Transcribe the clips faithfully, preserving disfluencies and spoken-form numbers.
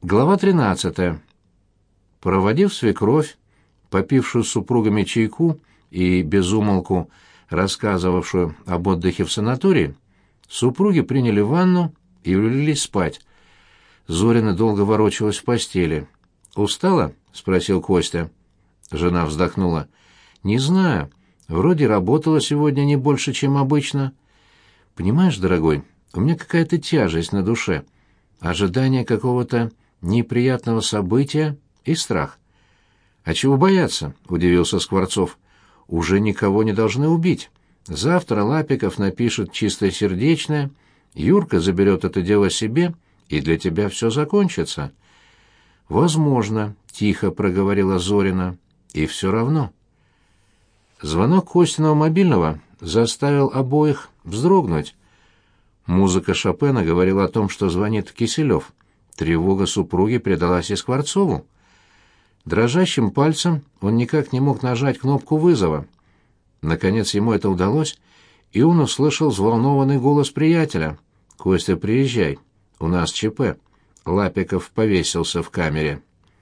Глава тринадцатая. Проводив свекровь, попившую с супругами чайку и безумолку рассказывавшую об отдыхе в санатории, супруги приняли ванну и улеглись спать. Зорина долго ворочалась в постели. «Устала?» — спросил Костя. Жена вздохнула. «Не знаю. Вроде работала сегодня не больше, чем обычно. Понимаешь, дорогой, у меня какая-то тяжесть на душе. Ожидание какого-то неприятного события и страх». «А чего бояться?» — удивился Скворцов. «Уже никого не должны убить. Завтра Лапиков напишет чистосердечное, Юрка заберет это дело себе, и для тебя все закончится». «Возможно», — тихо проговорила Зорина, — «и все равно». Звонок Костиного мобильного заставил обоих вздрогнуть. Музыка Шопена говорила о том, что звонит Киселев. Тревога супруги передалась и Скворцову. Дрожащим пальцем он никак не мог нажать кнопку вызова. Наконец ему это удалось, и он услышал взволнованный голос приятеля. «Костя, приезжай. У нас ЧП. Лапиков повесился в камере».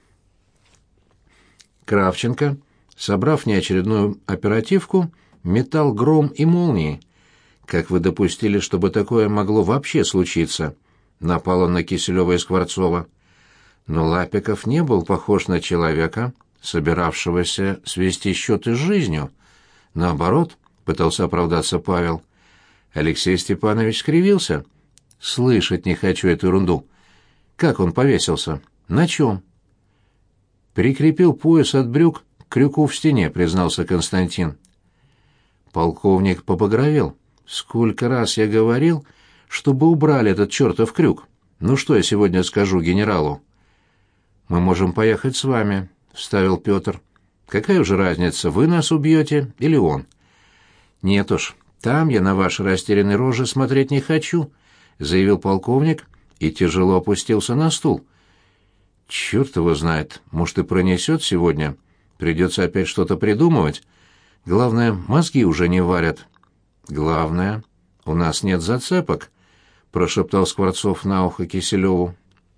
Кравченко, собрав неочередную оперативку, метал гром и молнии. «Как вы допустили, чтобы такое могло вообще случиться?» Напал он на Киселева и Скворцова. Но Лапиков не был похож на человека, собиравшегося свести счеты с жизнью. Наоборот, пытался оправдаться Павел. Алексей Степанович скривился. «Слышать не хочу эту ерунду. Как он повесился? На чем?» «Прикрепил пояс от брюк к крюку в стене», — признался Константин. Полковник побагровел. «Сколько раз я говорил, чтобы убрали этот чертов крюк. Ну что я сегодня скажу генералу?» «Мы можем поехать с вами», — вставил Петр. «Какая уже разница, вы нас убьете или он?» «Нет уж, там я на ваши растерянные рожи смотреть не хочу», — заявил полковник и тяжело опустился на стул. «Черт его знает, может, и пронесет сегодня. Придется опять что-то придумывать. Главное, мозги уже не варят». «Главное, у нас нет зацепок», — прошептал Скворцов на ухо Киселеву.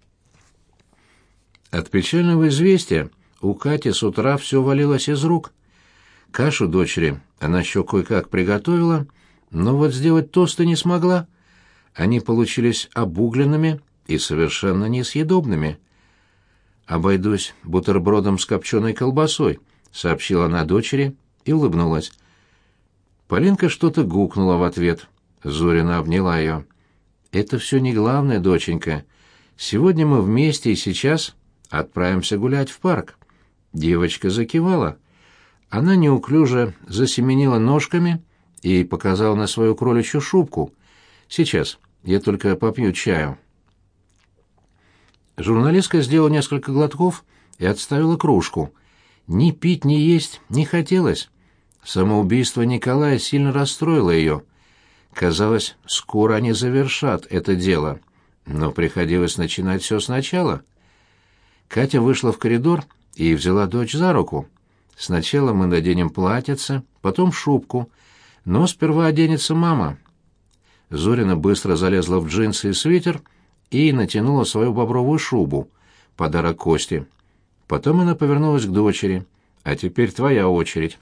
От печального известия у Кати с утра все валилось из рук. Кашу дочери она еще кое-как приготовила, но вот сделать тосты не смогла. Они получились обугленными и совершенно несъедобными. «Обойдусь бутербродом с копченой колбасой», — сообщила она дочери и улыбнулась. Полинка что-то гукнула в ответ. Зорина обняла ее. «Это все не главное, доченька. Сегодня мы вместе и сейчас отправимся гулять в парк». Девочка закивала. Она неуклюже засеменила ножками и показала на свою кроличью шубку. «Сейчас, я только попью чаю». Журналистка сделала несколько глотков и отставила кружку. Ни пить, ни есть не хотелось. Самоубийство Николая сильно расстроило ее. Казалось, скоро они завершат это дело, но приходилось начинать все сначала. Катя вышла в коридор и взяла дочь за руку. «Сначала мы наденем платьице, потом шубку, но сперва оденется мама». Зорина быстро залезла в джинсы и свитер и натянула свою бобровую шубу, подарок Косте. Потом она повернулась к дочери. «А теперь твоя очередь».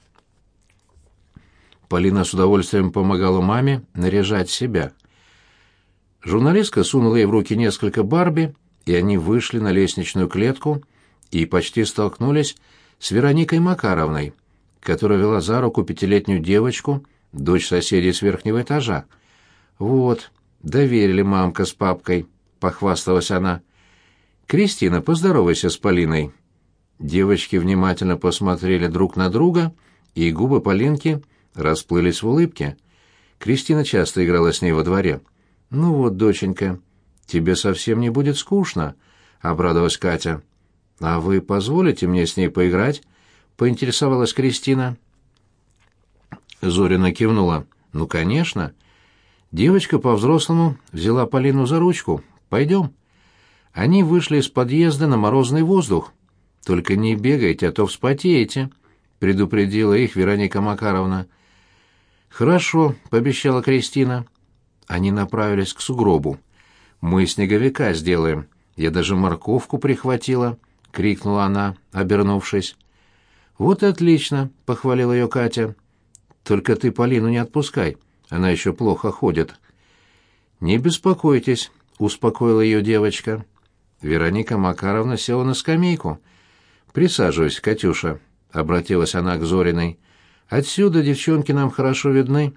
Полина с удовольствием помогала маме наряжать себя. Журналистка сунула ей в руки несколько Барби, и они вышли на лестничную клетку и почти столкнулись с Вероникой Макаровной, которая вела за руку пятилетнюю девочку, дочь соседей с верхнего этажа. «Вот, доверили мамка с папкой», — похвасталась она. «Кристина, поздоровайся с Полиной». Девочки внимательно посмотрели друг на друга, и губы Полинки расплылись в улыбке. Кристина часто играла с ней во дворе. «Ну вот, доченька, тебе совсем не будет скучно», — обрадовалась Катя. «А вы позволите мне с ней поиграть?» — поинтересовалась Кристина. Зорина кивнула. «Ну, конечно». Девочка по-взрослому взяла Полину за ручку. «Пойдем». Они вышли из подъезда на морозный воздух. «Только не бегайте, а то вспотеете», — предупредила их Вероника Макаровна. «Хорошо», — пообещала Кристина. Они направились к сугробу. «Мы снеговика сделаем. Я даже морковку прихватила», — крикнула она, обернувшись. «Вот и отлично», — похвалила ее Катя. «Только ты Полину не отпускай, она еще плохо ходит». «Не беспокойтесь», — успокоила ее девочка. Вероника Макаровна села на скамейку. «Присаживайся, Катюша», — обратилась она к Зориной. «Отсюда девчонки нам хорошо видны».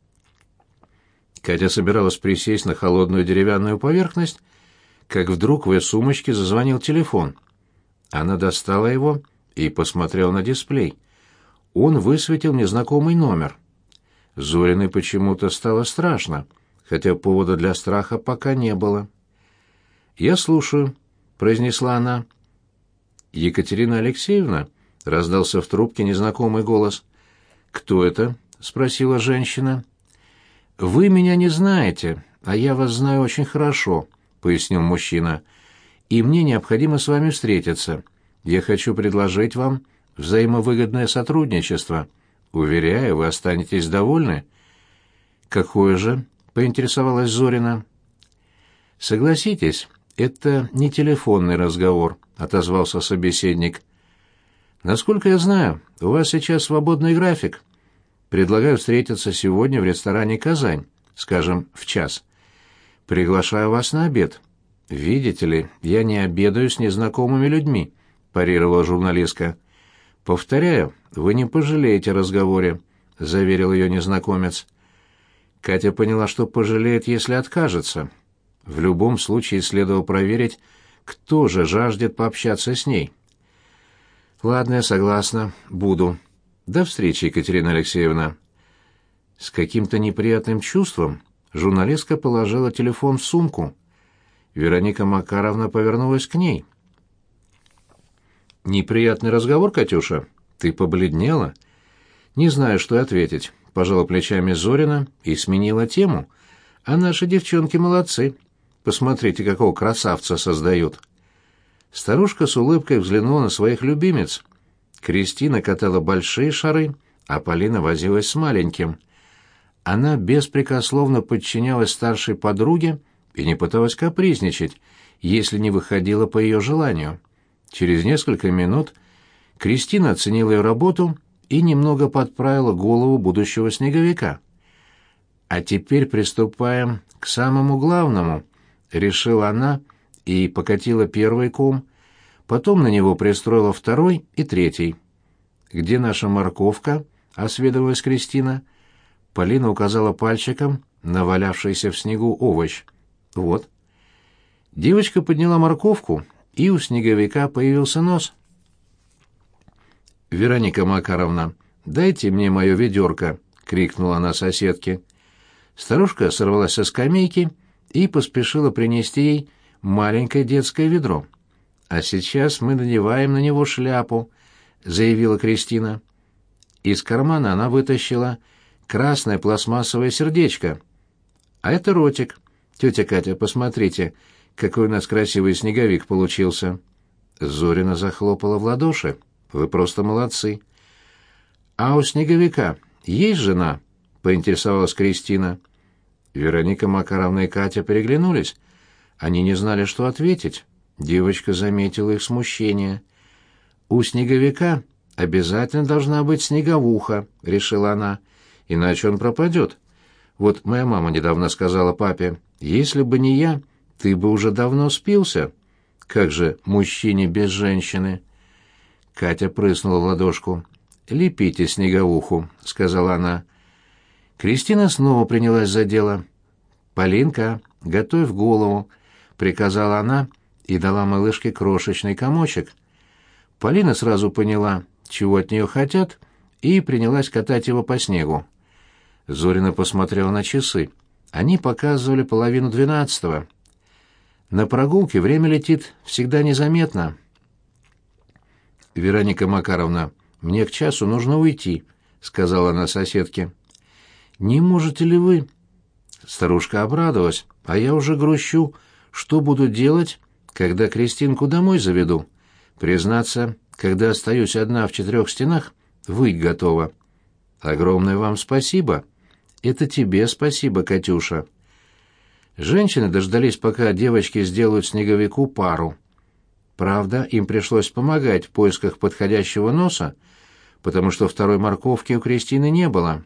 Катя собиралась присесть на холодную деревянную поверхность, как вдруг в ее сумочке зазвонил телефон. Она достала его и посмотрела на дисплей. Он высветил незнакомый номер. Зориной почему-то стало страшно, хотя повода для страха пока не было. «Я слушаю», — произнесла она. «Екатерина Алексеевна?» — раздался в трубке незнакомый голос. «Кто это?» — спросила женщина. «Вы меня не знаете, а я вас знаю очень хорошо», — пояснил мужчина. «И мне необходимо с вами встретиться. Я хочу предложить вам взаимовыгодное сотрудничество. Уверяю, вы останетесь довольны». «Какое же?» — поинтересовалась Зорина. «Согласитесь, это не телефонный разговор», — отозвался собеседник. «Насколько я знаю, у вас сейчас свободный график. Предлагаю встретиться сегодня в ресторане «Казань», скажем, в час. Приглашаю вас на обед. Видите ли, я не обедаю с незнакомыми людьми», — парировала журналистка. «Повторяю, вы не пожалеете о разговоре», — заверил ее незнакомец. Катя поняла, что пожалеет, если откажется. В любом случае следовало проверить, кто же жаждет пообщаться с ней. «Ладно, я согласна. Буду. До встречи, Екатерина Алексеевна». С каким-то неприятным чувством журналистка положила телефон в сумку. Вероника Макаровна повернулась к ней. «Неприятный разговор, Катюша? Ты побледнела?» «Не знаю, что и ответить», — пожала плечами Зорина и сменила тему. «А наши девчонки молодцы. Посмотрите, какого красавца создают». Старушка с улыбкой взглянула на своих любимец. Кристина катала большие шары, а Полина возилась с маленьким. Она беспрекословно подчинялась старшей подруге и не пыталась капризничать, если не выходила по ее желанию. Через несколько минут Кристина оценила ее работу и немного подправила голову будущего снеговика. «А теперь приступаем к самому главному», — решила она и покатила первый ком, потом на него пристроила второй и третий. «Где наша морковка?» — осведомилась Кристина. Полина указала пальчиком на валявшийся в снегу овощ. «Вот». Девочка подняла морковку, и у снеговика появился нос. «Вероника Макаровна, дайте мне мое ведерко!» — крикнула она соседке. Старушка сорвалась со скамейки и поспешила принести ей маленькое детское ведро. «А сейчас мы надеваем на него шляпу», — заявила Кристина. Из кармана она вытащила красное пластмассовое сердечко. «А это ротик. Тетя Катя, посмотрите, какой у нас красивый снеговик получился». Зорина захлопала в ладоши. «Вы просто молодцы». «А у снеговика есть жена?» — поинтересовалась Кристина. Вероника Макаровна и Катя переглянулись. Они не знали, что ответить. Девочка заметила их смущение. «У снеговика обязательно должна быть снеговуха», — решила она, — «иначе он пропадет. Вот моя мама недавно сказала папе, если бы не я, ты бы уже давно спился. Как же мужчине без женщины?» Катя прыснула в ладошку. «Лепите снеговуху», — сказала она. Кристина снова принялась за дело. «Полинка, готовь голову», — приказала она и дала малышке крошечный комочек. Полина сразу поняла, чего от нее хотят, и принялась катать его по снегу. Зорина посмотрела на часы. Они показывали половину двенадцатого. На прогулке время летит всегда незаметно. «Вероника Макаровна, мне к часу нужно уйти», — сказала она соседке. «Не можете ли вы?» Старушка обрадовалась. «А я уже грущу. Что буду делать, когда Кристинку домой заведу? Признаться, когда остаюсь одна в четырех стенах, выть готова». «Огромное вам спасибо». «Это тебе спасибо, Катюша». Женщины дождались, пока девочки сделают снеговику пару. Правда, им пришлось помогать в поисках подходящего носа, потому что второй морковки у Кристины не было.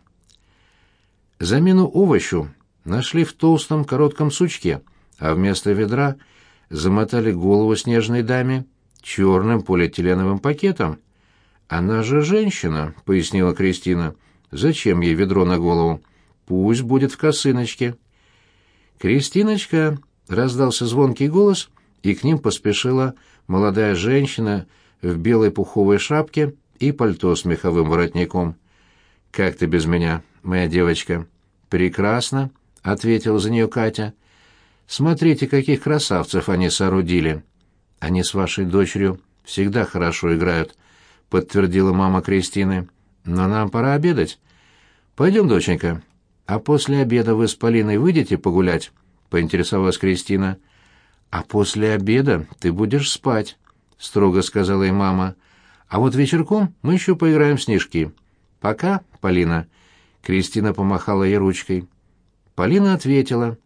Замену овощу нашли в толстом коротком сучке, а вместо ведра замотали голову снежной даме черным полиэтиленовым пакетом. «Она же женщина», — пояснила Кристина. «Зачем ей ведро на голову? Пусть будет в косыночке». «Кристиночка!» — раздался звонкий голос, и к ним поспешила молодая женщина в белой пуховой шапке и пальто с меховым воротником. «Как ты без меня, моя девочка?» «Прекрасно», — ответила за нее Катя. «Смотрите, каких красавцев они соорудили». «Они с вашей дочерью всегда хорошо играют», — подтвердила мама Кристины. «Но нам пора обедать. Пойдем, доченька. А после обеда вы с Полиной выйдете погулять?» — поинтересовалась Кристина. «А после обеда ты будешь спать», — строго сказала ей мама. «А вот вечерком мы еще поиграем в снежки. Пока, Полина». Кристина помахала ей ручкой. Полина ответила.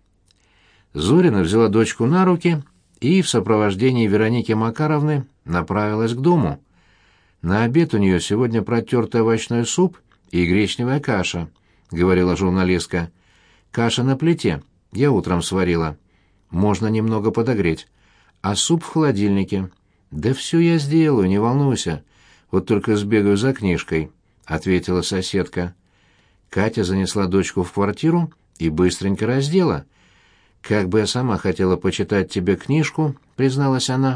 Зорина взяла дочку на руки и в сопровождении Вероники Макаровны направилась к дому. «На обед у нее сегодня протертый овощной суп и гречневая каша», — говорила журналистка. «Каша на плите. Я утром сварила. Можно немного подогреть. А суп в холодильнике. Да все я сделаю, не волнуйся. Вот только сбегаю за книжкой», — ответила соседка. Катя занесла дочку в квартиру и быстренько раздела. «Как бы я сама хотела почитать тебе книжку», — призналась она.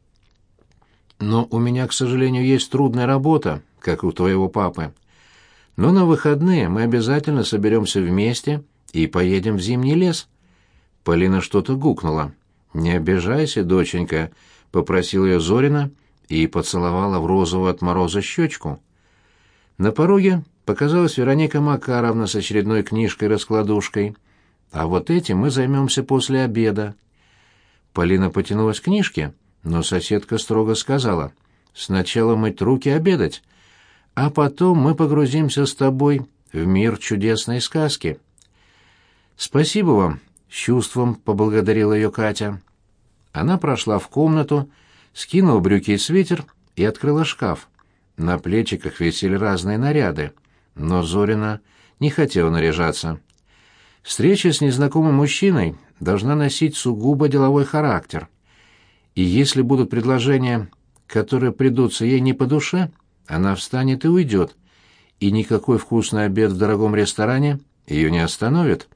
«Но у меня, к сожалению, есть трудная работа, как у твоего папы. Но на выходные мы обязательно соберемся вместе и поедем в зимний лес». Полина что-то гукнула. «Не обижайся, доченька», — попросила ее Зорина и поцеловала в розовую от мороза щечку. На пороге показалась Вероника Макаровна с очередной книжкой-раскладушкой. «А вот этим мы займемся после обеда». Полина потянулась к книжке, но соседка строго сказала: «Сначала мыть руки, обедать, а потом мы погрузимся с тобой в мир чудесной сказки». «Спасибо вам», — с чувством поблагодарила ее Катя. Она прошла в комнату, скинула брюки и свитер и открыла шкаф. На плечиках висели разные наряды, но Зорина не хотела наряжаться. Встреча с незнакомым мужчиной должна носить сугубо деловой характер. И если будут предложения, которые придутся ей не по душе, она встанет и уйдет, и никакой вкусный обед в дорогом ресторане ее не остановит.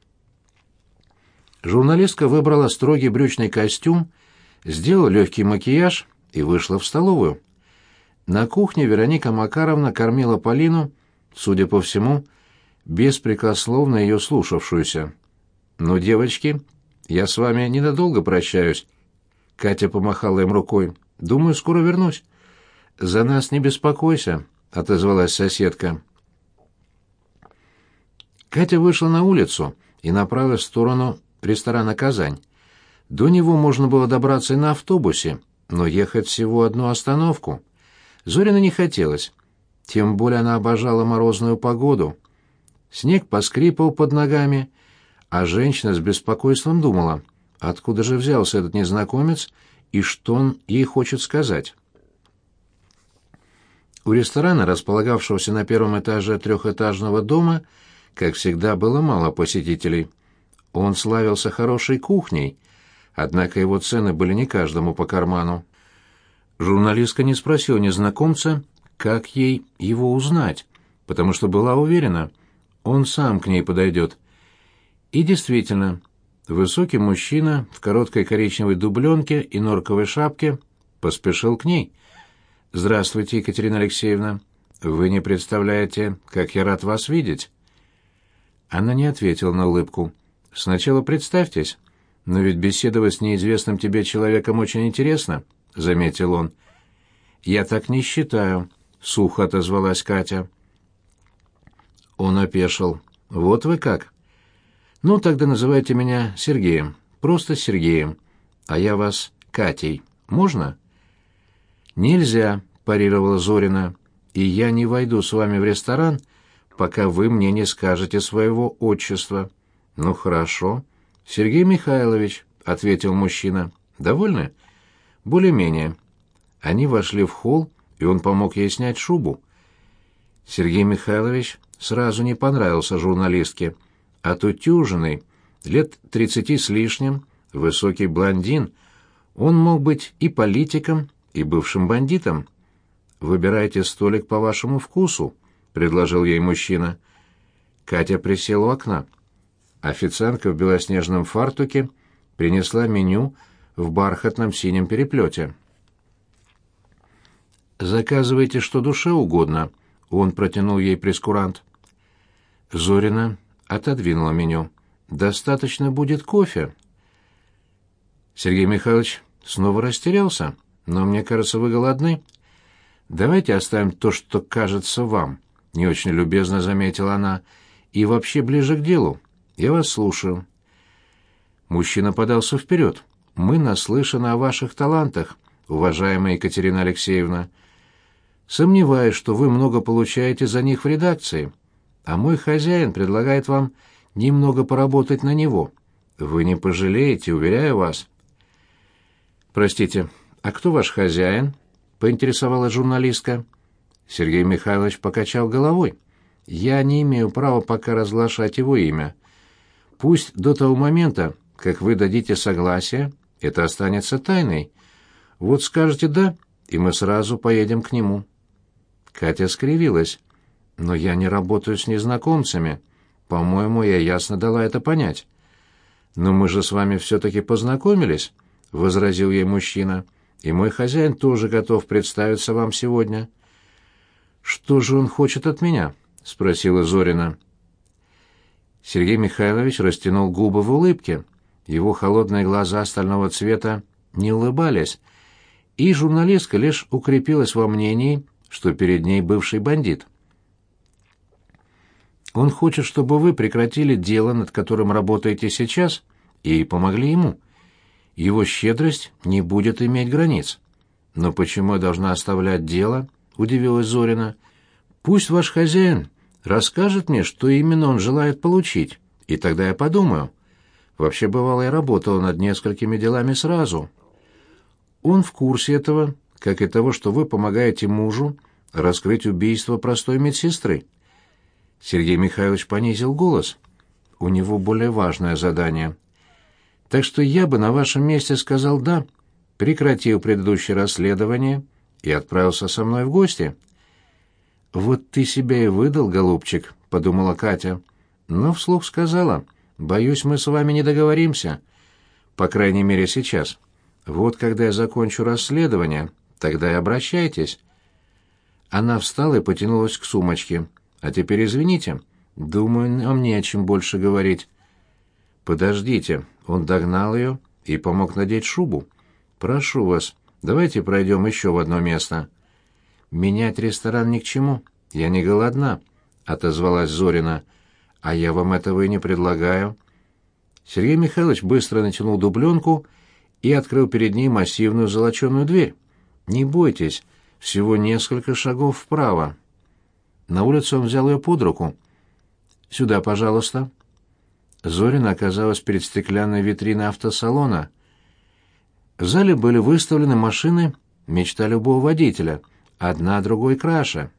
Журналистка выбрала строгий брючный костюм, сделала легкий макияж и вышла в столовую. На кухне Вероника Макаровна кормила Полину, судя по всему, беспрекословно ее слушавшуюся. «Ну, девочки, я с вами ненадолго прощаюсь». Катя помахала им рукой. «Думаю, скоро вернусь». «За нас не беспокойся», — отозвалась соседка. Катя вышла на улицу и направилась в сторону ресторана «Казань». До него можно было добраться и на автобусе, но ехать всего одну остановку. Зорина не хотелось. Тем более она обожала морозную погоду. Снег поскрипывал под ногами, а женщина с беспокойством думала, откуда же взялся этот незнакомец и что он ей хочет сказать. У ресторана, располагавшегося на первом этаже трехэтажного дома, как всегда, было мало посетителей. Он славился хорошей кухней, однако его цены были не каждому по карману. Журналистка не спросила незнакомца, как ей его узнать, потому что была уверена, он сам к ней подойдет. И действительно, высокий мужчина в короткой коричневой дубленке и норковой шапке поспешил к ней. «Здравствуйте, Екатерина Алексеевна. Вы не представляете, как я рад вас видеть». Она не ответила на улыбку. «Сначала представьтесь, но ведь беседовать с неизвестным тебе человеком очень интересно», — заметил он. «Я так не считаю», — сухо отозвалась Катя. Он опешил. «Вот вы как? Ну, тогда называйте меня Сергеем, просто Сергеем, а я вас Катей. Можно?» «Нельзя», — парировала Зорина, — «и я не войду с вами в ресторан, пока вы мне не скажете своего отчества». «Ну, хорошо», «Сергей Михайлович», — ответил мужчина. «Довольны?» «Более-менее». Они вошли в холл, и он помог ей снять шубу. Сергей Михайлович сразу не понравился журналистке. Отутюженный, лет тридцати с лишним, высокий блондин, он мог быть и политиком, и бывшим бандитом. «Выбирайте столик по вашему вкусу», — предложил ей мужчина. Катя присела у окна. Официантка в белоснежном фартуке принесла меню в бархатном синем переплете. «Заказывайте что душе угодно», — он протянул ей прескурант. Зорина отодвинула меню. «Достаточно будет кофе». Сергей Михайлович снова растерялся. «Но мне кажется, вы голодны». «Давайте оставим то, что кажется вам», — не очень любезно заметила она. «И вообще ближе к делу. Я вас слушаю». Мужчина подался вперед. «Мы наслышаны о ваших талантах, уважаемая Екатерина Алексеевна. Сомневаюсь, что вы много получаете за них в редакции, а мой хозяин предлагает вам немного поработать на него. Вы не пожалеете, уверяю вас». «Простите, а кто ваш хозяин?» — поинтересовалась журналистка. Сергей Михайлович покачал головой. «Я не имею права пока разглашать его имя. Пусть до того момента, как вы дадите согласие, это останется тайной. Вот скажете «да», и мы сразу поедем к нему». Катя скривилась. «Но я не работаю с незнакомцами. По-моему, я ясно дала это понять». «Но мы же с вами все-таки познакомились», — возразил ей мужчина. «И мой хозяин тоже готов представиться вам сегодня». «Что же он хочет от меня?» — спросила Зорина. Сергей Михайлович растянул губы в улыбке. Его холодные глаза стального цвета не улыбались, и журналистка лишь укрепилась во мнении, что перед ней бывший бандит. «Он хочет, чтобы вы прекратили дело, над которым работаете сейчас, и помогли ему. Его щедрость не будет иметь границ». «Но почему я должна оставлять дело?» — удивилась Зорина. «Пусть ваш хозяин расскажет мне, что именно он желает получить, и тогда я подумаю. Вообще, бывало, я работала над несколькими делами сразу. Он в курсе этого, как и того, что вы помогаете мужу раскрыть убийство простой медсестры». Сергей Михайлович понизил голос. «У него более важное задание. Так что я бы на вашем месте сказал «да», прекратил предыдущее расследование и отправился со мной в гости». «Вот ты себя и выдал, голубчик», — подумала Катя. Но вслух сказала: «Боюсь, мы с вами не договоримся. По крайней мере, сейчас. Вот когда я закончу расследование, тогда и обращайтесь». Она встала и потянулась к сумочке. «А теперь извините. Думаю, нам не о чем больше говорить». «Подождите». Он догнал ее и помог надеть шубу. «Прошу вас, давайте пройдем еще в одно место». «Менять ресторан ни к чему. Я не голодна», — отозвалась Зорина. «А я вам этого и не предлагаю». Сергей Михайлович быстро натянул дубленку и открыл перед ней массивную золоченую дверь. «Не бойтесь, всего несколько шагов вправо». На улице он взял ее под руку. «Сюда, пожалуйста». Зорина оказалась перед стеклянной витриной автосалона. В зале были выставлены машины «Мечта любого водителя», одна другой краше.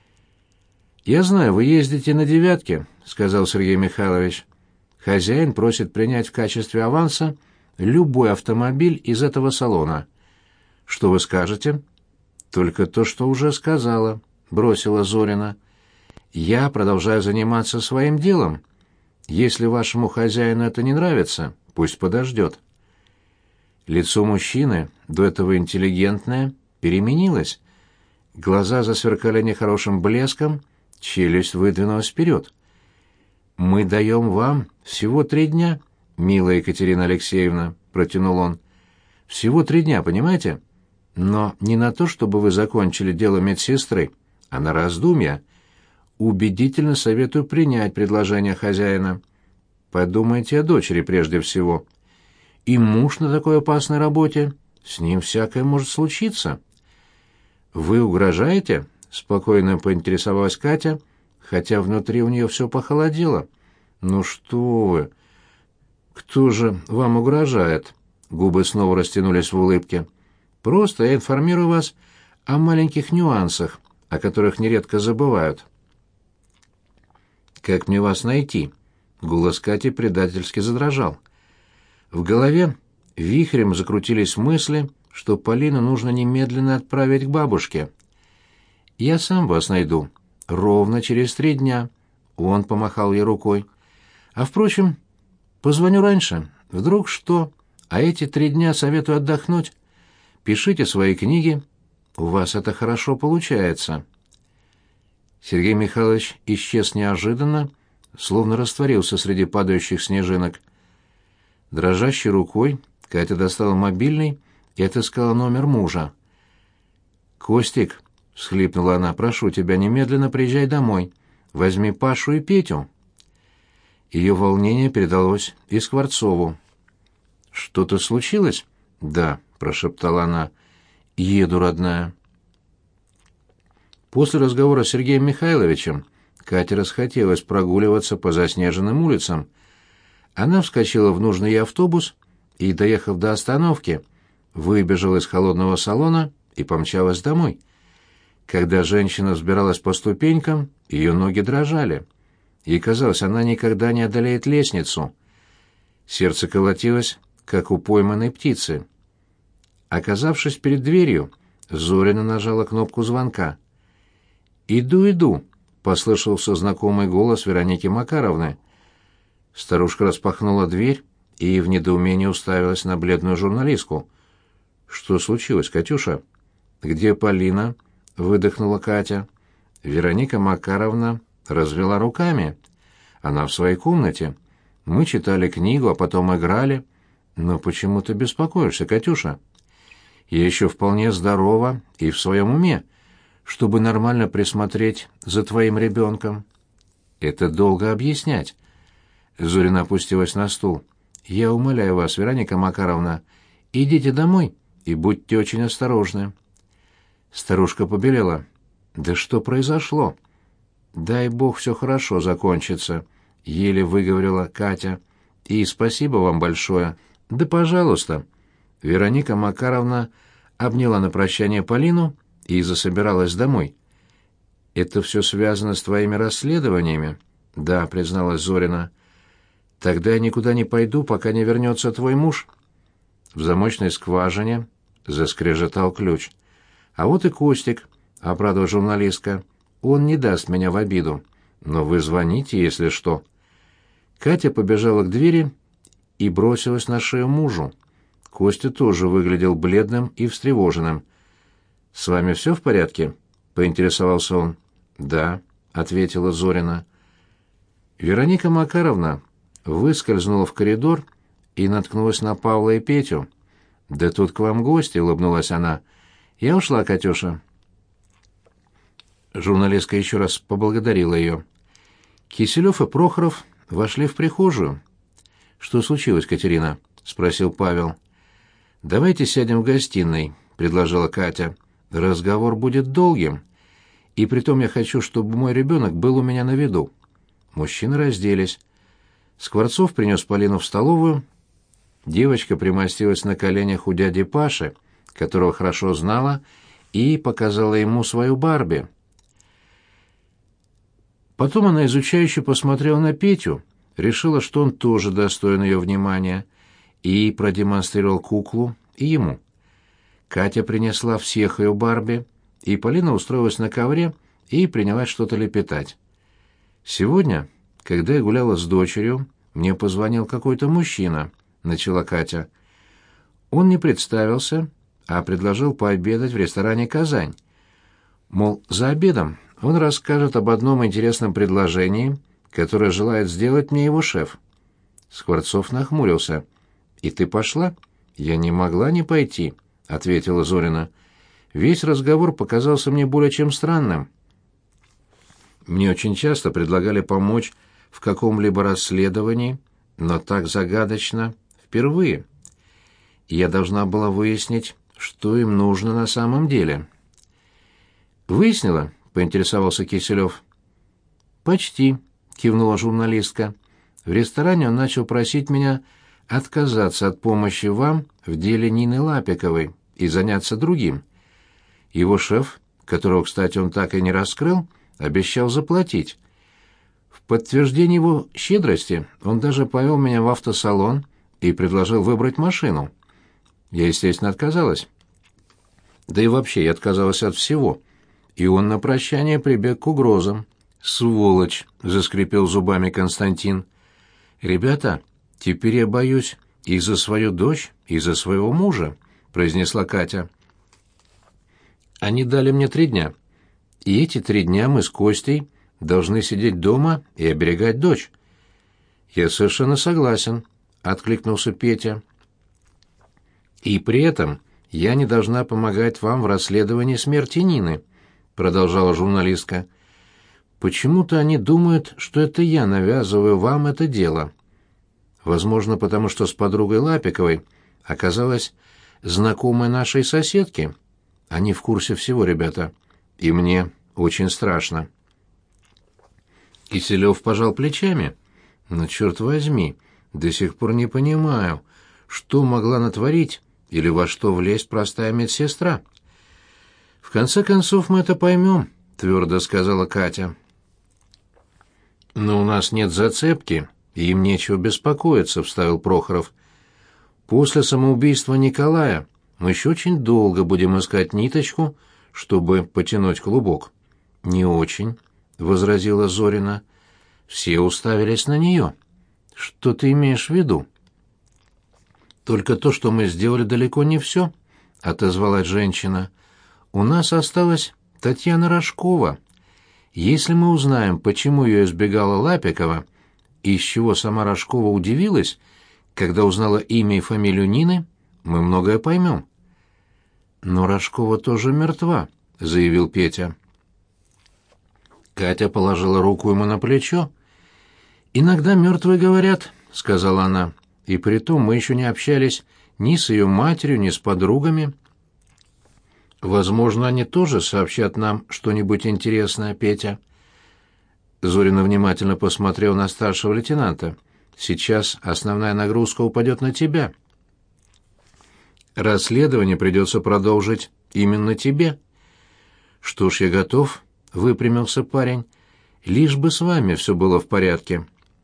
«Я знаю, вы ездите на «девятке», — сказал Сергей Михайлович. «Хозяин просит принять в качестве аванса любой автомобиль из этого салона. Что вы скажете?» «Только то, что уже сказала», — бросила Зорина. «Я продолжаю заниматься своим делом. Если вашему хозяину это не нравится, пусть подождет». Лицо мужчины, до этого интеллигентное, переменилось. Глаза засверкали нехорошим блеском, челюсть выдвинулась вперед. «Мы даем вам всего три дня, милая Екатерина Алексеевна», — протянул он. «Всего три дня, понимаете? Но не на то, чтобы вы закончили дело медсестры, а на раздумья. Убедительно советую принять предложение хозяина. Подумайте о дочери прежде всего. И муж на такой опасной работе, с ним всякое может случиться». «Вы угрожаете?» — спокойно поинтересовалась Катя, хотя внутри у нее все похолодело. «Ну что вы! «Кто же вам угрожает?» Губы снова растянулись в улыбке. «Просто я информирую вас о маленьких нюансах, о которых нередко забывают». «Как мне вас найти?» Голос Кати предательски задрожал. В голове вихрем закрутились мысли, что Полину нужно немедленно отправить к бабушке. «Я сам вас найду. Ровно через три дня». Он помахал ей рукой. «А, впрочем, позвоню раньше. Вдруг что? А эти три дня советую отдохнуть. Пишите свои книги. У вас это хорошо получается». Сергей Михайлович исчез неожиданно, словно растворился среди падающих снежинок. Дрожащей рукой Катя достала мобильный и отыскала номер мужа. «Костик», — всхлипнула она, — «прошу тебя, немедленно приезжай домой. Возьми Пашу и Петю». Ее волнение передалось и Скворцову. «Что-то случилось?» «Да», — прошептала она. «Еду, родная». После разговора с Сергеем Михайловичем Кате расхотелось прогуливаться по заснеженным улицам. Она вскочила в нужный ей автобус и, доехав до остановки, выбежала из холодного салона и помчалась домой. Когда женщина взбиралась по ступенькам, ее ноги дрожали. Ей казалось, она никогда не одолеет лестницу. Сердце колотилось, как у пойманной птицы. Оказавшись перед дверью, Зорина нажала кнопку звонка. «Иду, иду», — послышался знакомый голос Вероники Макаровны. Старушка распахнула дверь и в недоумении уставилась на бледную журналистку. «Что случилось, Катюша?» «Где Полина?» — выдохнула Катя. Вероника Макаровна развела руками. «Она в своей комнате. Мы читали книгу, а потом играли. Но почему ты беспокоишься, Катюша? Я еще вполне здорова и в своем уме, чтобы нормально присмотреть за твоим ребенком». «Это долго объяснять». Зорина опустилась на стул. «Я умоляю вас, Вероника Макаровна, идите домой и будьте очень осторожны». Старушка побелела. «Да что произошло?» «Дай бог все хорошо закончится», — еле выговорила Катя. «И спасибо вам большое». «Да пожалуйста». Вероника Макаровна обняла на прощание Полину и засобиралась домой. «Это все связано с твоими расследованиями?» «Да», — призналась Зорина. «Тогда я никуда не пойду, пока не вернется твой муж». В замочной скважине заскрежетал ключ. «А вот и Костик», — обрадовала журналистка. «Он не даст меня в обиду. Но вы звоните, если что». Катя побежала к двери и бросилась на шею мужу. Костя тоже выглядел бледным и встревоженным. «С вами все в порядке?» — поинтересовался он. «Да», — ответила Зорина. Вероника Макаровна выскользнула в коридор и наткнулась на Павла и Петю. «Да тут к вам гости», — улыбнулась она. «Я ушла, Катюша». Журналистка еще раз поблагодарила ее. Киселев и Прохоров вошли в прихожую. «Что случилось, Катерина?» — спросил Павел. «Давайте сядем в гостиной», — предложила Катя. «Разговор будет долгим. И притом я хочу, чтобы мой ребенок был у меня на виду». Мужчины разделись. Скворцов принес Полину в столовую. Девочка примостилась на коленях у дяди Паши, которого хорошо знала, и показала ему свою Барби. Потом она изучающе посмотрела на Петю, решила, что он тоже достоин ее внимания, и продемонстрировал куклу и ему. Катя принесла всех ее Барби, и Полина устроилась на ковре и принялась что-то лепетать. «Сегодня, когда я гуляла с дочерью, мне позвонил какой-то мужчина», — начала Катя. «Он не представился, а предложил пообедать в ресторане «Казань». Мол, за обедом он расскажет об одном интересном предложении, которое желает сделать мне его шеф». Скворцов нахмурился. «И ты пошла?» «Я не могла не пойти», — ответила Зорина. «Весь разговор показался мне более чем странным. Мне очень часто предлагали помочь в каком-либо расследовании, но так загадочно впервые. Я должна была выяснить, что им нужно на самом деле». «Выяснила?» — поинтересовался Киселев. «Почти», — кивнула журналистка. «В ресторане он начал просить меня отказаться от помощи вам в деле Нины Лапиковой и заняться другим. Его шеф, которого, кстати, он так и не раскрыл, обещал заплатить. В подтверждение его щедрости он даже повел меня в автосалон и предложил выбрать машину. Я, естественно, отказалась. Да и вообще я отказалась от всего. И он на прощание прибег к угрозам. «Сволочь!» — заскрипел зубами Константин. «Ребята, теперь я боюсь и за свою дочь, и за своего мужа», — произнесла Катя. «Они дали мне три дня. И эти три дня мы с Костей должны сидеть дома и оберегать дочь». «Я совершенно согласен», — откликнулся Петя. «И при этом я не должна помогать вам в расследовании смерти Нины», — продолжала журналистка. «Почему-то они думают, что это я навязываю вам это дело. Возможно, потому что с подругой Лапиковой оказалась знакомая нашей соседки. Они в курсе всего, ребята, и мне очень страшно». Киселев пожал плечами. «Но черт возьми, до сих пор не понимаю, что могла натворить или во что влезть простая медсестра». «В конце концов мы это поймем», — твердо сказала Катя. «Но у нас нет зацепки, и им нечего беспокоиться», — вставил Прохоров. «После самоубийства Николая мы еще очень долго будем искать ниточку, чтобы потянуть клубок». «Не очень», — возразила Зорина. Все уставились на нее. «Что ты имеешь в виду?» «Только то, что мы сделали, далеко не все», — отозвалась женщина. «У нас осталась Татьяна Рожкова. Если мы узнаем, почему ее избегала Лапикова, и из чего сама Рожкова удивилась, когда узнала имя и фамилию Нины, мы многое поймем». «Но Рожкова тоже мертва», — заявил Петя. Катя положила руку ему на плечо. «Иногда мертвые говорят», — сказала она, — «и притом мы еще не общались ни с ее матерью, ни с подругами». «Возможно, они тоже сообщат нам что-нибудь интересное, Петя». Зорина внимательно посмотрел на старшего лейтенанта. «Сейчас основная нагрузка упадет на тебя. Расследование придется продолжить именно тебе». «Что ж, я готов», — выпрямился парень. «Лишь бы с вами все было в порядке».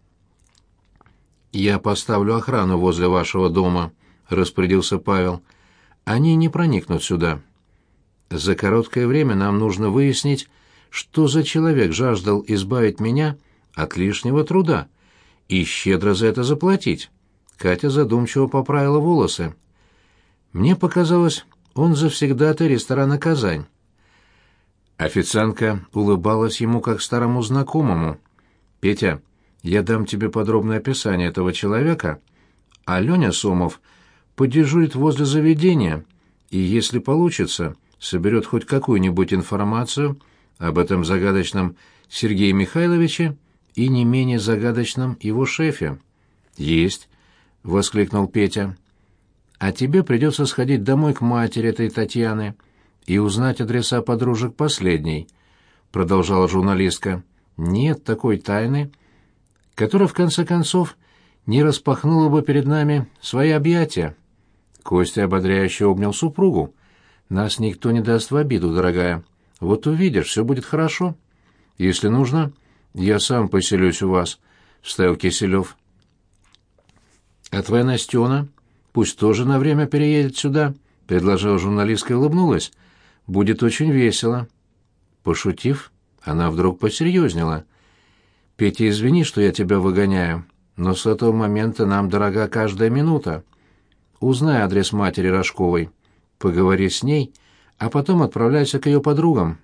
«Я поставлю охрану возле вашего дома», — распорядился Павел. «Они не проникнут сюда. За короткое время нам нужно выяснить, что за человек жаждал избавить меня от лишнего труда и щедро за это заплатить». Катя задумчиво поправила волосы. «Мне показалось, он завсегдатый ресторана «Казань». Официантка улыбалась ему как старому знакомому. «Петя, я дам тебе подробное описание этого человека, а Леня Сомов подежурит возле заведения и, если получится, соберет хоть какую-нибудь информацию об этом загадочном Сергее Михайловиче и не менее загадочном его шефе». «Есть», — воскликнул Петя. «А тебе придется сходить домой к матери этой Татьяны и узнать адреса подружек последней», — продолжала журналистка. «Нет такой тайны, которая, в конце концов, не распахнула бы перед нами свои объятия». Костя ободряюще обнял супругу. «Нас никто не даст в обиду, дорогая. Вот увидишь, все будет хорошо. Если нужно, я сам поселюсь у вас», — вставил Киселев. «А твоя Настена пусть тоже на время переедет сюда», — предложила журналистка и улыбнулась. «Будет очень весело». Пошутив, она вдруг посерьезнела. «Петя, извини, что я тебя выгоняю, но с этого момента нам дорога каждая минута. Узнай адрес матери Рожковой, поговори с ней, а потом отправляйся к ее подругам».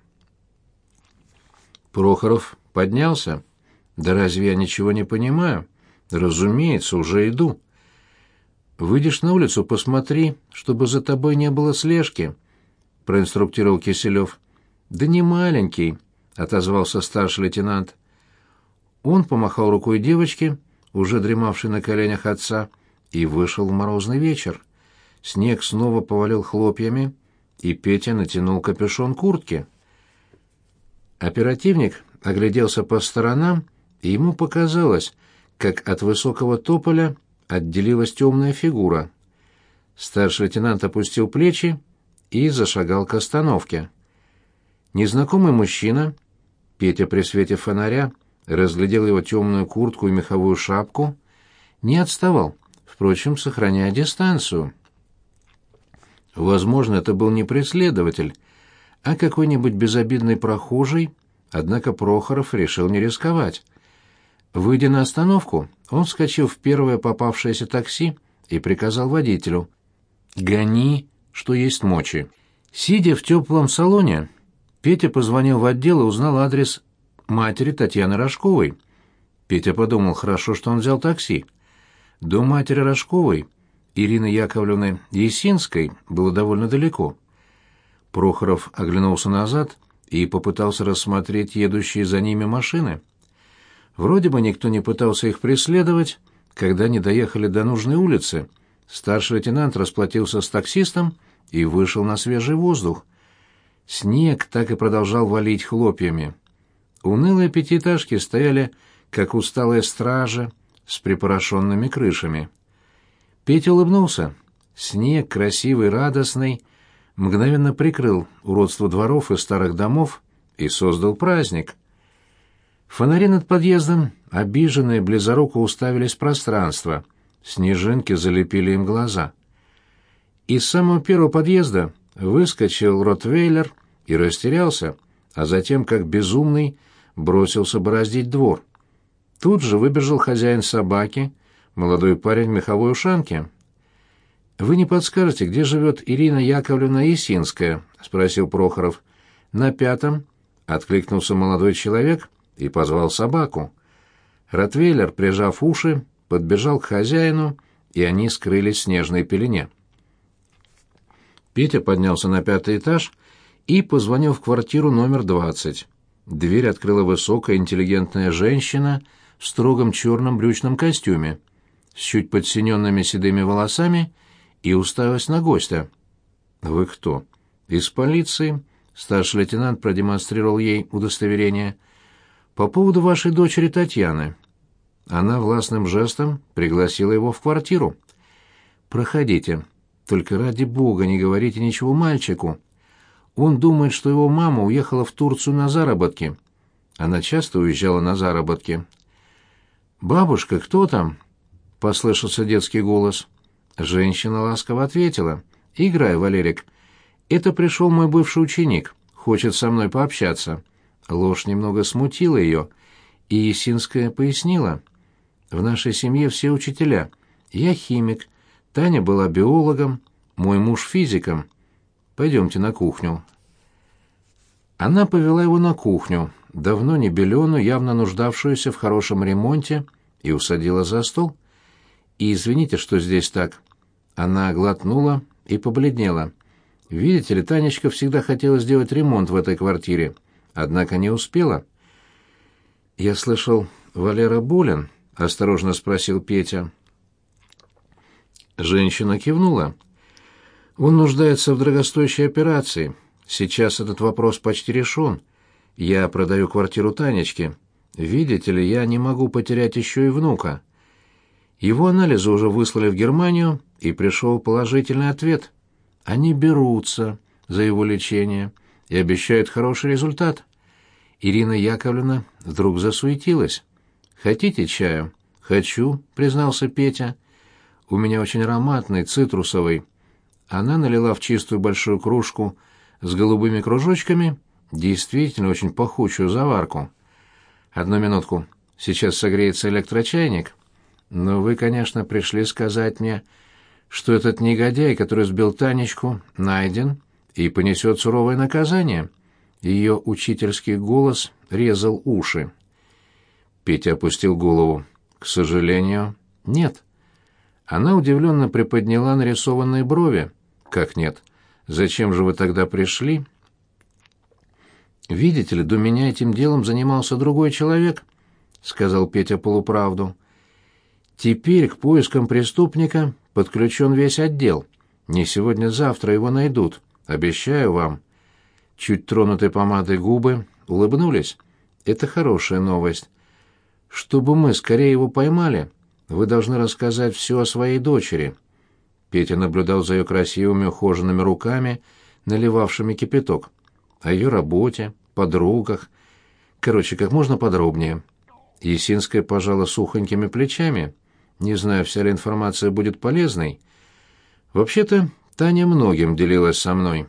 Прохоров поднялся. «Да разве я ничего не понимаю? Разумеется, уже иду». «Выйдешь на улицу, посмотри, чтобы за тобой не было слежки», — проинструктировал Киселев. «Да не маленький», — отозвался старший лейтенант. Он помахал рукой девочке, уже дремавшей на коленях отца, и вышел в морозный вечер. Снег снова повалил хлопьями, и Петя натянул капюшон куртки. Оперативник огляделся по сторонам, и ему показалось, как от высокого тополя отделилась темная фигура. Старший лейтенант опустил плечи и зашагал к остановке. Незнакомый мужчина, Петя при свете фонаря разглядел его темную куртку и меховую шапку, не отставал, впрочем, сохраняя дистанцию. Возможно, это был не преследователь, а какой-нибудь безобидный прохожий, однако Прохоров решил не рисковать. Выйдя на остановку, он вскочил в первое попавшееся такси и приказал водителю: «Гони, что есть мочи». Сидя в теплом салоне, Петя позвонил в отдел и узнал адрес матери Татьяны Рожковой. Петя подумал, хорошо, что он взял такси. До матери Рожковой, Ирины Яковлевны Есинской, было довольно далеко. Прохоров оглянулся назад и попытался рассмотреть едущие за ними машины. Вроде бы никто не пытался их преследовать. Когда они доехали до нужной улицы, старший лейтенант расплатился с таксистом и вышел на свежий воздух. Снег так и продолжал валить хлопьями. Унылые пятиэтажки стояли, как усталые стражи, с припорошенными крышами. Петя улыбнулся. Снег, красивый, радостный, мгновенно прикрыл уродство дворов и старых домов и создал праздник. Фонари над подъездом, обиженные, близоруко уставились в пространство. Снежинки залепили им глаза. Из самого первого подъезда выскочил ротвейлер и растерялся, а затем, как безумный, бросился бороздить двор. Тут же выбежал хозяин собаки, молодой парень в меховой ушанке. «Вы не подскажете, где живет Ирина Яковлевна Есинская?» — спросил Прохоров. «На пятом», — откликнулся молодой человек и позвал собаку. Ротвейлер, прижав уши, подбежал к хозяину, и они скрылись в снежной пелене. Петя поднялся на пятый этаж и позвонил в квартиру номер двадцать. Дверь открыла высокая интеллигентная женщина в строгом черном брючном костюме, с чуть подсиненными седыми волосами, и уставилась на гостя. «Вы кто?» «Из полиции». Старший лейтенант продемонстрировал ей удостоверение. «По поводу вашей дочери Татьяны». Она властным жестом пригласила его в квартиру. «Проходите. Только ради бога не говорите ничего мальчику. Он думает, что его мама уехала в Турцию на заработки. Она часто уезжала на заработки». «Бабушка, кто там?» — послышался детский голос. Женщина ласково ответила: «Играй, Валерик. Это пришел мой бывший ученик, хочет со мной пообщаться». Ложь немного смутила ее, и Есинская пояснила: «В нашей семье все учителя. Я химик, Таня была биологом, мой муж физиком. Пойдемте на кухню». Она повела его на кухню, давно не беленую, явно нуждавшуюся в хорошем ремонте, и усадила за стол. «И извините, что здесь так». Она глотнула и побледнела. «Видите ли, Танечка всегда хотела сделать ремонт в этой квартире, однако не успела». «Я слышал, Валера болен?» — осторожно спросил Петя. Женщина кивнула. «Он нуждается в дорогостоящей операции. Сейчас этот вопрос почти решен. Я продаю квартиру Танечке. Видите ли, я не могу потерять еще и внука». Его анализы уже выслали в Германию, и пришел положительный ответ. Они берутся за его лечение и обещают хороший результат. Ирина Яковлевна вдруг засуетилась. «Хотите чаю?» «Хочу», — признался Петя. «У меня очень ароматный, цитрусовый». Она налила в чистую большую кружку с голубыми кружочками действительно очень пахучую заварку. «Одну минутку. Сейчас согреется электрочайник. Но вы, конечно, пришли сказать мне, что этот негодяй, который сбил Танечку, найден и понесет суровое наказание». Ее учительский голос резал уши. Петя опустил голову. «К сожалению, нет». Она удивленно приподняла нарисованные брови. «Как нет? Зачем же вы тогда пришли?» «Видите ли, до меня этим делом занимался другой человек», — сказал Петя полуправду. «Теперь к поискам преступника подключен весь отдел. Не сегодня-завтра его найдут, обещаю вам». Чуть тронутые помадой губы улыбнулись. «Это хорошая новость. Чтобы мы скорее его поймали, вы должны рассказать все о своей дочери». Петя наблюдал за ее красивыми ухоженными руками, наливавшими кипяток, о ее работе, подругах. Короче, как можно подробнее. Есинская пожала сухонькими плечами. Не знаю, вся ли информация будет полезной. Вообще-то, Таня многим делилась со мной.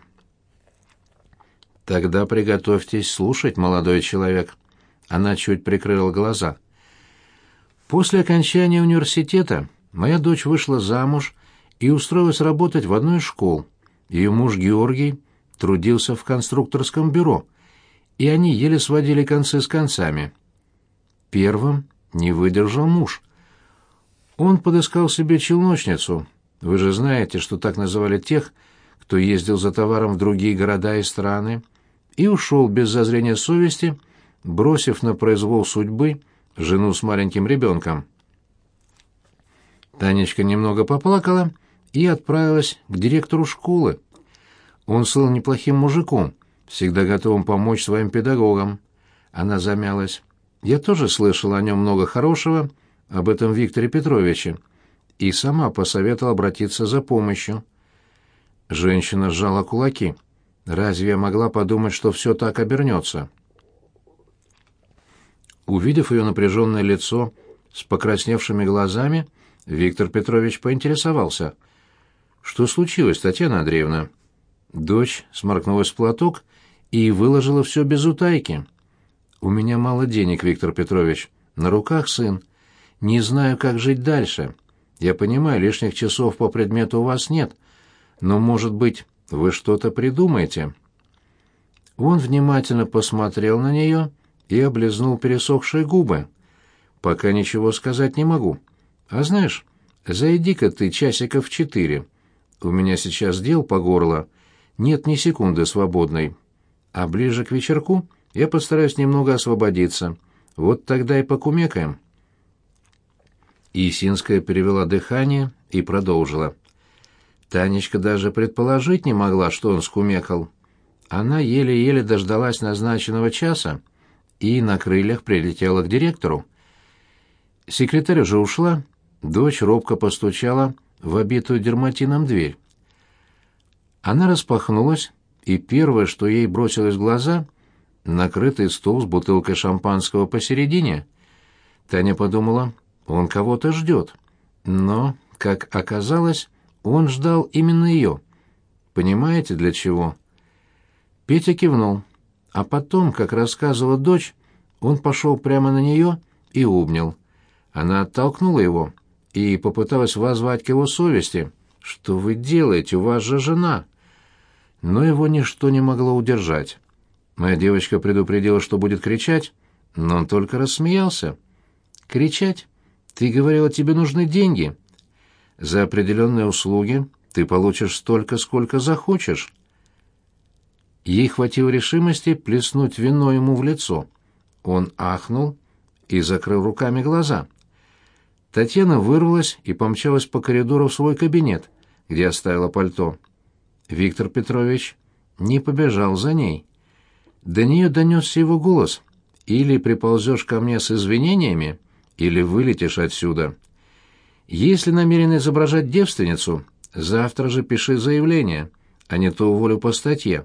«Тогда приготовьтесь слушать, молодой человек». Она чуть прикрыла глаза. «После окончания университета моя дочь вышла замуж и устроилась работать в одну из школ. Ее муж Георгий трудился в конструкторском бюро, и они еле сводили концы с концами. Первым не выдержал муж. Он подыскал себе челночницу. Вы же знаете, что так называли тех, кто ездил за товаром в другие города и страны, и ушел без зазрения совести, бросив на произвол судьбы жену с маленьким ребенком». Танечка немного поплакала и отправилась к директору школы. Он был неплохим мужиком, всегда готовым помочь своим педагогам. Она замялась. «Я тоже слышала о нем много хорошего, об этом Викторе Петровиче, и сама посоветовала обратиться за помощью». Женщина сжала кулаки. «Разве я могла подумать, что все так обернется?» Увидев ее напряженное лицо с покрасневшими глазами, Виктор Петрович поинтересовался. «Что случилось, Татьяна Андреевна?» Дочь сморкнулась в платок и выложила все без утайки. «У меня мало денег, Виктор Петрович. На руках сын. Не знаю, как жить дальше. Я понимаю, лишних часов по предмету у вас нет, но, может быть, вы что-то придумаете?» Он внимательно посмотрел на нее и облизнул пересохшие губы. «Пока ничего сказать не могу. А знаешь, зайди-ка ты часиков в четыре. У меня сейчас дел по горло, нет ни секунды свободной. А ближе к вечерку я постараюсь немного освободиться. Вот тогда и покумекаем». Есинская перевела дыхание и продолжила. Танечка даже предположить не могла, что он скумекал. Она еле-еле дождалась назначенного часа и на крыльях прилетела к директору. Секретарь уже ушла, дочь робко постучала в обитую дерматином дверь. Она распахнулась, и первое, что ей бросилось в глаза — накрытый стол с бутылкой шампанского посередине. Таня подумала, он кого-то ждет. Но, как оказалось, он ждал именно ее. Понимаете, для чего? Петя кивнул. А потом, как рассказывала дочь, он пошел прямо на нее и обнял. Она оттолкнула его и попыталась воззвать к его совести. «Что вы делаете? У вас же жена!» Но его ничто не могло удержать. Моя девочка предупредила, что будет кричать, но он только рассмеялся. «Кричать? Ты говорила, тебе нужны деньги. За определенные услуги ты получишь столько, сколько захочешь». Ей хватило решимости плеснуть вино ему в лицо. Он ахнул и закрыл руками глаза. Татьяна вырвалась и помчалась по коридору в свой кабинет, где оставила пальто. Виктор Петрович не побежал за ней. До нее донесся его голос. «Или приползешь ко мне с извинениями, или вылетишь отсюда. Если намерен изображать девственницу, завтра же пиши заявление, а не то уволю по статье».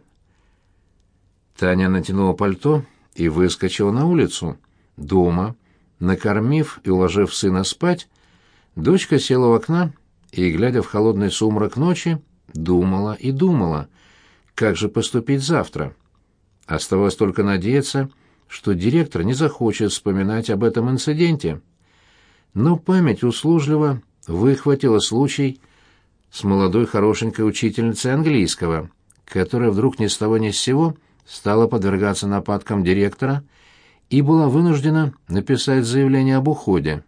Таня натянула пальто и выскочила на улицу. Дома, накормив и уложив сына спать, дочка села у окна и, глядя в холодный сумрак ночи, думала и думала, как же поступить завтра. Оставалось только надеяться, что директор не захочет вспоминать об этом инциденте. Но память услужливо выхватила случай с молодой хорошенькой учительницей английского, которая вдруг ни с того ни с сего стала подвергаться нападкам директора и была вынуждена написать заявление об уходе.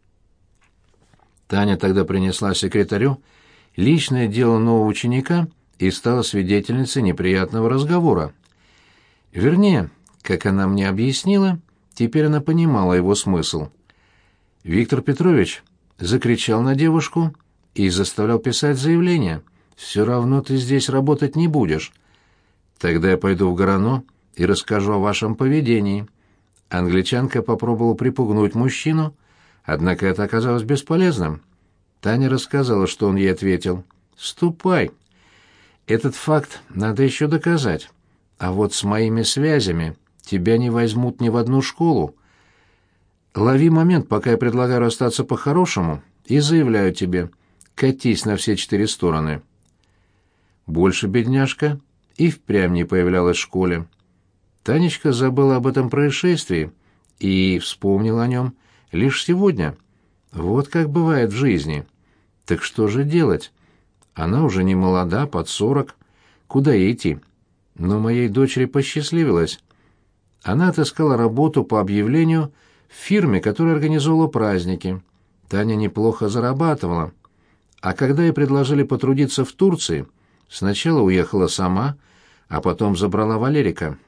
Таня тогда принесла секретарю личное дело нового ученика и стала свидетельницей неприятного разговора. Вернее, как она мне объяснила, теперь она понимала его смысл. Виктор Петрович закричал на девушку и заставлял писать заявление. «Все равно ты здесь работать не будешь. Тогда я пойду в Горано и расскажу о вашем поведении». Англичанка попробовала припугнуть мужчину, Однако это оказалось бесполезным. Таня рассказала, что он ей ответил. «Ступай. Этот факт надо еще доказать. А вот с моими связями тебя не возьмут ни в одну школу. Лови момент, пока я предлагаю расстаться по-хорошему, и заявляю тебе, катись на все четыре стороны». Больше бедняжка и впрямь не появлялась в школе. Танечка забыла об этом происшествии и вспомнила о нем лишь сегодня. Вот как бывает в жизни. Так что же делать? Она уже не молода, под сорок. Куда ей идти? Но моей дочери посчастливилось. Она отыскала работу по объявлению в фирме, которая организовывала праздники. Таня неплохо зарабатывала. А когда ей предложили потрудиться в Турции, сначала уехала сама, а потом забрала Валерика.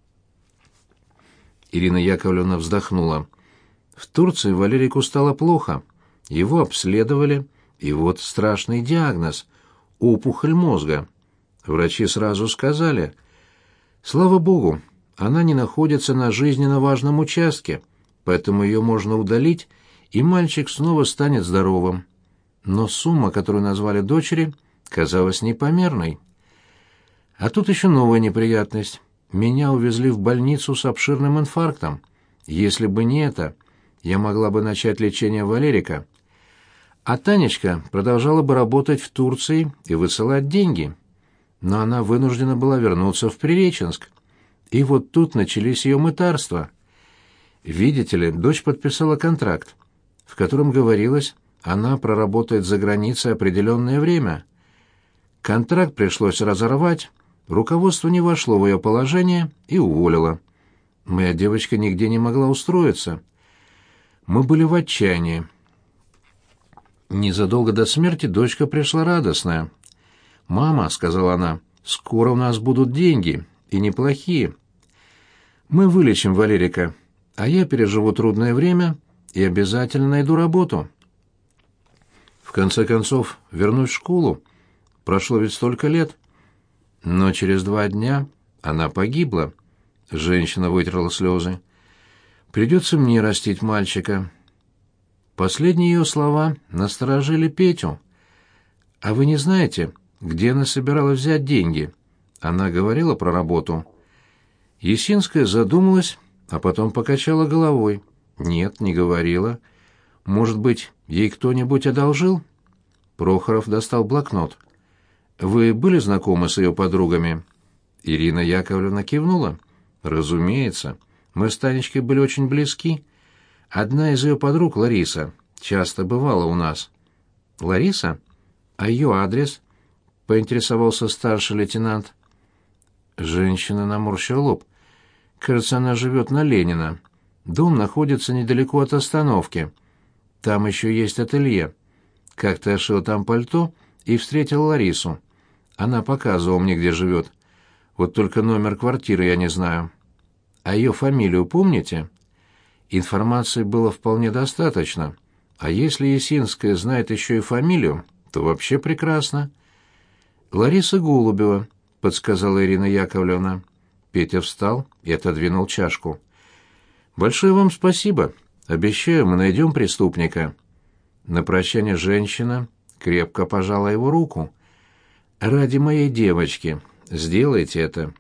Ирина Яковлевна вздохнула. В Турции Валерику стало плохо. Его обследовали, и вот страшный диагноз — опухоль мозга. Врачи сразу сказали: «Слава богу, она не находится на жизненно важном участке, поэтому ее можно удалить, и мальчик снова станет здоровым». Но сумма, которую назвали дочери, казалась непомерной. А тут еще новая неприятность. Меня увезли в больницу с обширным инфарктом. Если бы не это, я могла бы начать лечение Валерика. А Танечка продолжала бы работать в Турции и высылать деньги. Но она вынуждена была вернуться в Приреченск. И вот тут начались ее мытарства. Видите ли, дочь подписала контракт, в котором говорилось, она проработает за границей определенное время. Контракт пришлось разорвать, руководство не вошло в ее положение и уволило. Моя девочка нигде не могла устроиться. Мы были в отчаянии. Незадолго до смерти дочка пришла радостная. «Мама», — сказала она, — «скоро у нас будут деньги, и неплохие. Мы вылечим Валерика, а я переживу трудное время и обязательно найду работу». В конце концов, вернусь в школу. Прошло ведь столько лет. Но через два дня она погибла. Женщина вытерла слезы. Придется мне растить мальчика. Последние ее слова насторожили Петю. «А вы не знаете, где она собиралась взять деньги?» Она говорила про работу. Есинская задумалась, а потом покачала головой. «Нет, не говорила. Может быть, ей кто-нибудь одолжил?» Прохоров достал блокнот. «Вы были знакомы с ее подругами?» Ирина Яковлевна кивнула. «Разумеется. Мы с Танечкой были очень близки. Одна из ее подруг, Лариса, часто бывала у нас». «Лариса? А ее адрес?» — поинтересовался старший лейтенант. Женщина наморщила лоб. «Кажется, она живет на Ленина. Дом находится недалеко от остановки. Там еще есть ателье. Как-то я шил там пальто и встретил Ларису. Она показывала мне, где живет. Вот только номер квартиры я не знаю. А ее фамилию помните?» Информации было вполне достаточно. А если Есинская знает еще и фамилию, то вообще прекрасно. «Лариса Голубева», — подсказала Ирина Яковлевна. Петя встал и отодвинул чашку. «Большое вам спасибо. Обещаю, мы найдем преступника». На прощание женщина крепко пожала его руку. «Ради моей девочки, сделайте это».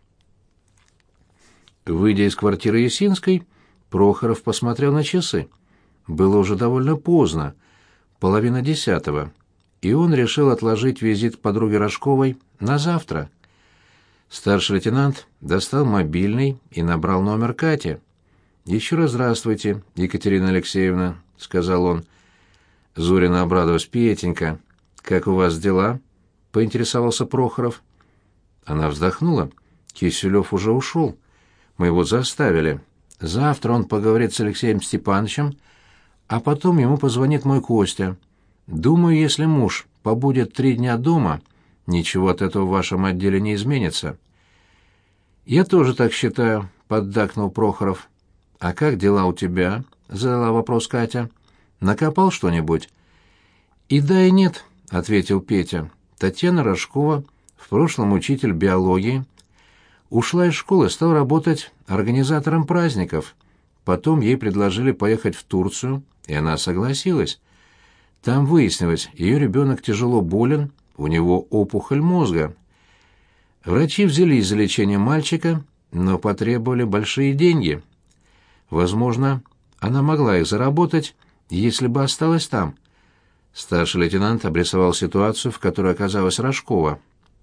Выйдя из квартиры Есинской, Прохоров посмотрел на часы. Было уже довольно поздно, половина десятого, и он решил отложить визит к подруге Рожковой на завтра. Старший лейтенант достал мобильный и набрал номер Кати. «Еще раз здравствуйте, Екатерина Алексеевна», — сказал он. Зорина обрадовалась. «Петенька, как у вас дела?» — поинтересовался Прохоров. Она вздохнула. «Киселев уже ушел. Мы его заставили. Завтра он поговорит с Алексеем Степановичем, а потом ему позвонит мой Костя. Думаю, если муж побудет три дня дома, ничего от этого в вашем отделе не изменится». «Я тоже так считаю», — поддакнул Прохоров. «А как дела у тебя?» — задала вопрос Катя. «Накопал что-нибудь?» «И да, и нет», — ответил Петя. «Татьяна Рожкова, в прошлом учитель биологии, ушла из школы, стал работать организатором праздников. потом ей предложили поехать в Турцию, и она согласилась. Там выяснилось, ее ребенок тяжело болен, у него опухоль мозга. Врачи взялись за лечение мальчика, но потребовали большие деньги. Возможно, она могла их заработать, если бы осталась там. Старший лейтенант обрисовал ситуацию, в которой оказалась Рожкова.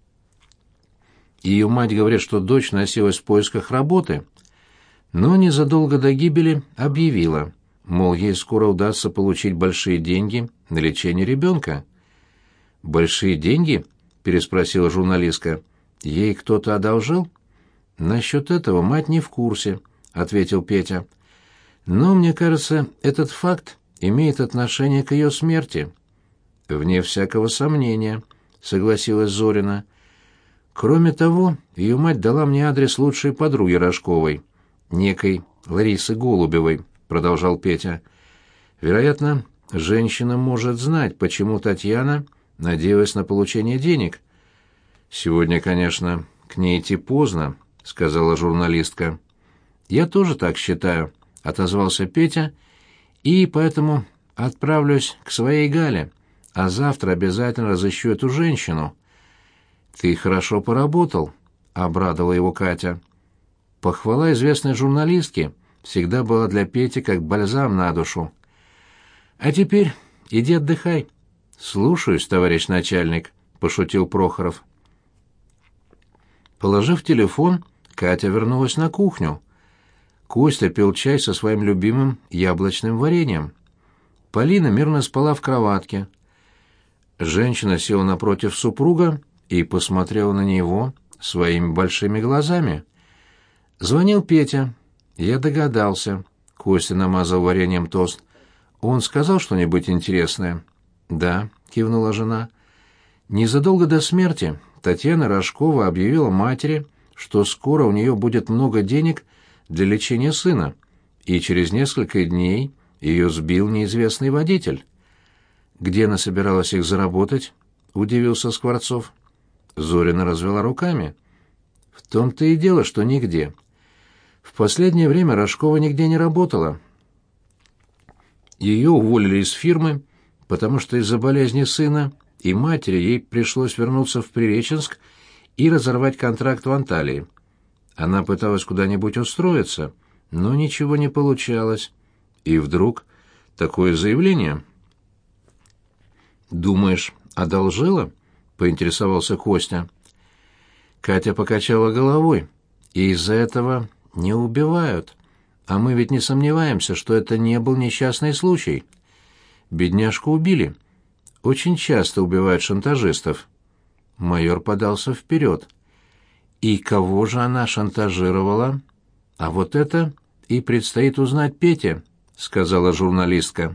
Ее мать говорит, что дочь носилась в поисках работы, но незадолго до гибели объявила, мол, ей скоро удастся получить большие деньги на лечение ребенка. «Большие деньги?» — переспросила журналистка. «Ей кто-то одолжил?» «Насчет этого мать не в курсе», — ответил Петя. «Но, мне кажется, этот факт имеет отношение к ее смерти». «Вне всякого сомнения», — согласилась Зорина. «Кроме того, ее мать дала мне адрес лучшей подруги Рожковой, некой Ларисы Голубевой», — продолжал Петя. «Вероятно, женщина может знать, почему Татьяна надеялась на получение денег». «Сегодня, конечно, к ней идти поздно», — сказала журналистка. «Я тоже так считаю», — отозвался Петя, «и поэтому отправлюсь к своей Гале, а завтра обязательно разыщу эту женщину». «Ты хорошо поработал», — обрадовала его Катя. Похвала известной журналистки всегда была для Пети как бальзам на душу. «А теперь иди отдыхай». «Слушаюсь, товарищ начальник», — пошутил Прохоров. Положив телефон, Катя вернулась на кухню. Костя пил чай со своим любимым яблочным вареньем. Полина мирно спала в кроватке. Женщина села напротив супруга и посмотрела на него своими большими глазами. Звонил Петя. Я догадался. Костя намазал вареньем тост. Он сказал что-нибудь интересное? «Да», — кивнула жена. Незадолго до смерти Татьяна Рожкова объявила матери, что скоро у нее будет много денег для лечения сына, и через несколько дней ее сбил неизвестный водитель. «Где она собиралась их заработать?» — удивился Скворцов. Зорина развела руками. «В том-то и дело, что нигде. В последнее время Рожкова нигде не работала. Ее уволили из фирмы, потому что из-за болезни сына и матери ей пришлось вернуться в Приреченск и разорвать контракт в Анталии. Она пыталась куда-нибудь устроиться, но ничего не получалось. И вдруг такое заявление». «Думаешь, одолжила?» — поинтересовался Костя. Катя покачала головой. «И из-за этого не убивают. А мы ведь не сомневаемся, что это не был несчастный случай. Бедняжку убили. Очень часто убивают шантажистов». Майор подался вперед. «И кого же она шантажировала?» «А вот это и предстоит узнать Пете», — сказала журналистка.